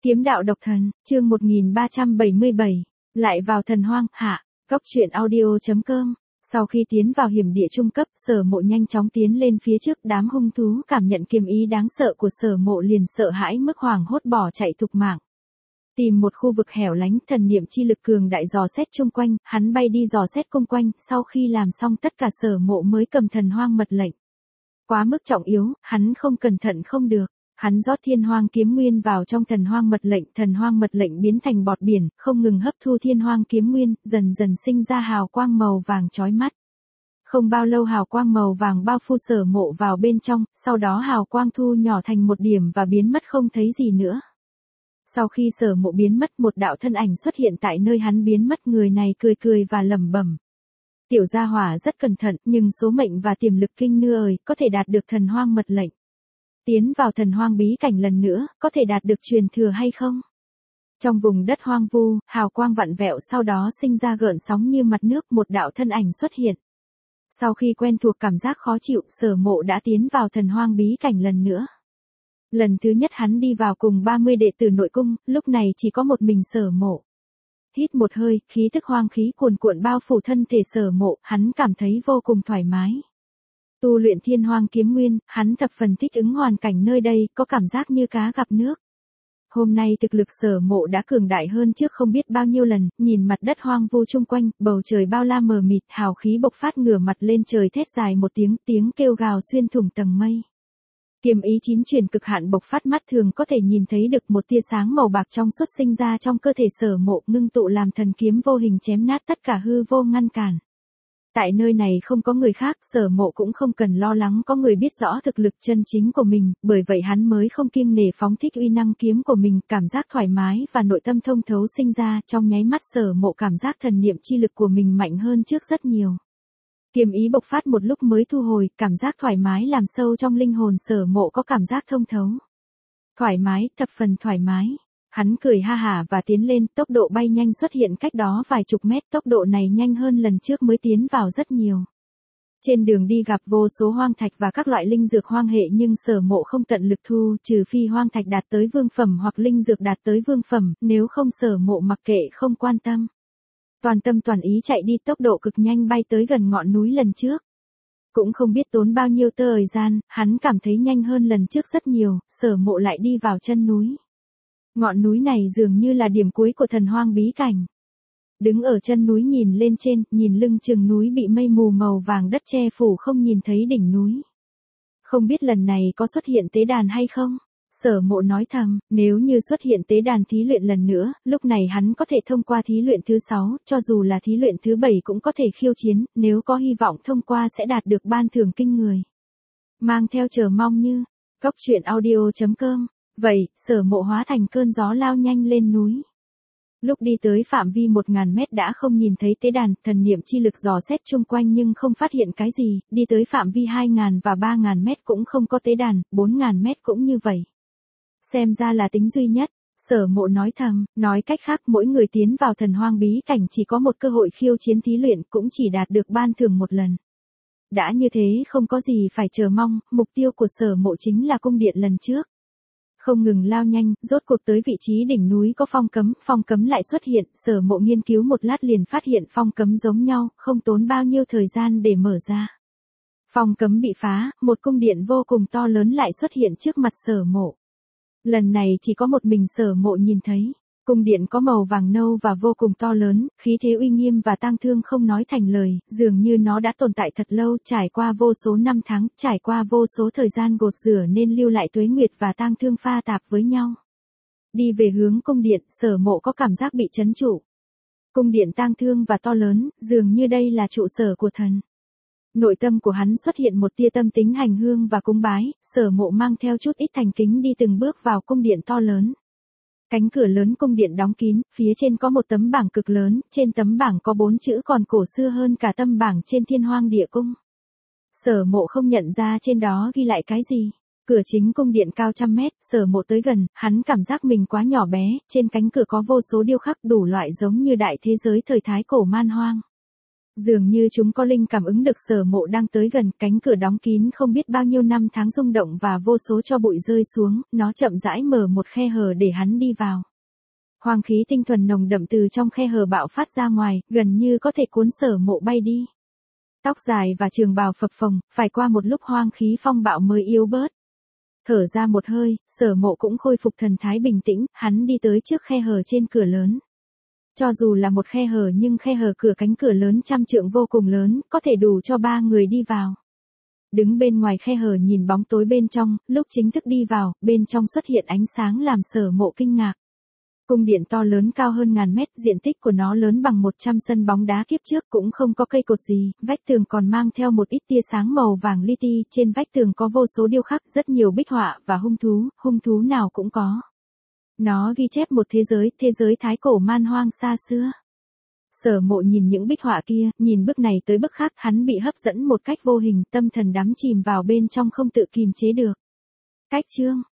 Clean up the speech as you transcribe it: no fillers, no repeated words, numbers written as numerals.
Kiếm đạo độc thần, chương 1377, lại vào thần hoang, hạ, góc truyện audio.com. Sau khi tiến vào hiểm địa trung cấp, Sở Mộ nhanh chóng tiến lên phía trước, đám hung thú cảm nhận kiếm ý đáng sợ của Sở Mộ liền sợ hãi mức hoảng hốt bỏ chạy thục mạng. Tìm một khu vực hẻo lánh, thần niệm chi lực cường đại dò xét chung quanh, hắn bay đi dò xét xung quanh, sau khi làm xong tất cả Sở Mộ mới cầm thần hoang mật lệnh. Quá mức trọng yếu, hắn không cẩn thận không được. Hắn rót thiên hoang kiếm nguyên vào trong thần hoang mật lệnh biến thành bọt biển, không ngừng hấp thu thiên hoang kiếm nguyên, dần dần sinh ra hào quang màu vàng chói mắt. Không bao lâu hào quang màu vàng bao phủ Sở Mộ vào bên trong, sau đó hào quang thu nhỏ thành một điểm và biến mất không thấy gì nữa. Sau khi Sở Mộ biến mất, một đạo thân ảnh xuất hiện tại nơi hắn biến mất, người này cười cười và lẩm bẩm. Tiểu gia hỏa rất cẩn thận, nhưng số mệnh và tiềm lực kinh nưa ơi, có thể đạt được thần hoang mật lệnh. Tiến vào thần hoang bí cảnh lần nữa, có thể đạt được truyền thừa hay không? Trong vùng đất hoang vu, hào quang vặn vẹo sau đó sinh ra gợn sóng như mặt nước, một đạo thân ảnh xuất hiện. Sau khi quen thuộc cảm giác khó chịu, Sở Mộ đã tiến vào thần hoang bí cảnh lần nữa. Lần thứ nhất hắn đi vào cùng 30 đệ tử nội cung, lúc này chỉ có một mình Sở Mộ. Hít một hơi, khí tức hoang khí cuồn cuộn bao phủ thân thể Sở Mộ, hắn cảm thấy vô cùng thoải mái. Tu luyện thiên hoang kiếm nguyên, hắn thập phần thích ứng hoàn cảnh nơi đây, có cảm giác như cá gặp nước. Hôm nay thực lực Sở Mộ đã cường đại hơn trước không biết bao nhiêu lần, nhìn mặt đất hoang vu chung quanh, bầu trời bao la mờ mịt, hào khí bộc phát ngửa mặt lên trời thét dài một tiếng, tiếng kêu gào xuyên thủng tầng mây. Kiếm ý chín truyền cực hạn bộc phát, mắt thường có thể nhìn thấy được một tia sáng màu bạc trong suốt sinh ra trong cơ thể Sở Mộ, ngưng tụ làm thần kiếm vô hình chém nát tất cả hư vô ngăn cản. Tại nơi này không có người khác, Sở Mộ cũng không cần lo lắng có người biết rõ thực lực chân chính của mình, bởi vậy hắn mới không kiêng nể phóng thích uy năng kiếm của mình, cảm giác thoải mái và nội tâm thông thấu sinh ra, trong nháy mắt Sở Mộ cảm giác thần niệm chi lực của mình mạnh hơn trước rất nhiều. Kiếm ý bộc phát một lúc mới thu hồi, cảm giác thoải mái làm sâu trong linh hồn Sở Mộ có cảm giác thông thấu. Thoải mái, thập phần thoải mái. Hắn cười ha hả và tiến lên, tốc độ bay nhanh xuất hiện cách đó vài chục mét, tốc độ này nhanh hơn lần trước mới tiến vào rất nhiều. Trên đường đi gặp vô số hoang thạch và các loại linh dược hoang hệ nhưng Sở Mộ không tận lực thu, trừ phi hoang thạch đạt tới vương phẩm hoặc linh dược đạt tới vương phẩm, nếu không Sở Mộ mặc kệ không quan tâm. Toàn tâm toàn ý chạy đi, tốc độ cực nhanh bay tới gần ngọn núi lần trước. Cũng không biết tốn bao nhiêu thời gian, hắn cảm thấy nhanh hơn lần trước rất nhiều, Sở Mộ lại đi vào chân núi. Ngọn núi này dường như là điểm cuối của thần hoang bí cảnh. Đứng ở chân núi nhìn lên trên, nhìn lưng chừng núi bị mây mù màu vàng đất che phủ không nhìn thấy đỉnh núi. Không biết lần này có xuất hiện tế đàn hay không? Sở Mộ nói thầm, nếu như xuất hiện tế đàn thí luyện lần nữa, lúc này hắn có thể thông qua thí luyện thứ 6, cho dù là thí luyện thứ 7 cũng có thể khiêu chiến, nếu có hy vọng thông qua sẽ đạt được ban thưởng kinh người. Mang theo chờ mong như, góc truyện audio.com. Vậy, Sở Mộ hóa thành cơn gió lao nhanh lên núi. Lúc đi tới phạm vi 1000 mét đã không nhìn thấy tế đàn, thần niệm chi lực dò xét chung quanh nhưng không phát hiện cái gì, đi tới phạm vi 2000 và 3000 mét cũng không có tế đàn, 4000 mét cũng như vậy. Xem ra là tính duy nhất, Sở Mộ nói thầm, nói cách khác mỗi người tiến vào thần hoang bí cảnh chỉ có một cơ hội khiêu chiến thí luyện cũng chỉ đạt được ban thưởng một lần. Đã như thế không có gì phải chờ mong, mục tiêu của Sở Mộ chính là cung điện lần trước. Không ngừng lao nhanh, rốt cuộc tới vị trí đỉnh núi có phong cấm lại xuất hiện, Sở Mộ nghiên cứu một lát liền phát hiện phong cấm giống nhau, không tốn bao nhiêu thời gian để mở ra. Phong cấm bị phá, một cung điện vô cùng to lớn lại xuất hiện trước mặt Sở Mộ. Lần này chỉ có một mình Sở Mộ nhìn thấy. Cung điện có màu vàng nâu và vô cùng to lớn, khí thế uy nghiêm và tang thương không nói thành lời, dường như nó đã tồn tại thật lâu, trải qua vô số năm tháng, trải qua vô số thời gian gột rửa nên lưu lại tuế nguyệt và tang thương pha tạp với nhau. Đi về hướng cung điện, Sở Mộ có cảm giác bị trấn trụ. Cung điện tang thương và to lớn, dường như đây là trụ sở của thần. Nội tâm của hắn xuất hiện một tia tâm tính hành hương và cúng bái, Sở Mộ mang theo chút ít thành kính đi từng bước vào cung điện to lớn. Cánh cửa lớn cung điện đóng kín, phía trên có một tấm bảng cực lớn, trên tấm bảng có 4 chữ còn cổ xưa hơn cả tấm bảng trên Thiên Hoang Địa Cung. Sở Mộ không nhận ra trên đó ghi lại cái gì. Cửa chính cung điện cao trăm mét, Sở Mộ tới gần, hắn cảm giác mình quá nhỏ bé, trên cánh cửa có vô số điêu khắc đủ loại giống như đại thế giới thời thái cổ man hoang. Dường như chúng có linh cảm ứng được Sở Mộ đang tới gần, cánh cửa đóng kín không biết bao nhiêu năm tháng rung động và vô số tro bụi rơi xuống, nó chậm rãi mở một khe hở để hắn đi vào. Hoang khí tinh thuần nồng đậm từ trong khe hở bạo phát ra ngoài, gần như có thể cuốn Sở Mộ bay đi. Tóc dài và trường bào phập phồng, phải qua một lúc hoang khí phong bạo mới yếu bớt. Thở ra một hơi, Sở Mộ cũng khôi phục thần thái bình tĩnh, hắn đi tới trước khe hở trên cửa lớn. Cho dù là một khe hở nhưng khe hở cửa cánh cửa lớn trăm trượng vô cùng lớn, có thể đủ cho 3 người đi vào. Đứng bên ngoài khe hở nhìn bóng tối bên trong, lúc chính thức đi vào, bên trong xuất hiện ánh sáng làm Sở Mộ kinh ngạc. Cung điện to lớn cao hơn ngàn mét, diện tích của nó lớn bằng 100 sân bóng đá kiếp trước, cũng không có cây cột gì, vách tường còn mang theo một ít tia sáng màu vàng li ti, trên vách tường có vô số điêu khắc, rất nhiều bích họa và hung thú nào cũng có. Nó ghi chép một thế giới thái cổ man hoang xa xưa. Sở Mộ nhìn những bích họa kia, nhìn bức này tới bức khác, hắn bị hấp dẫn một cách vô hình, tâm thần đắm chìm vào bên trong không tự kìm chế được. Cách chương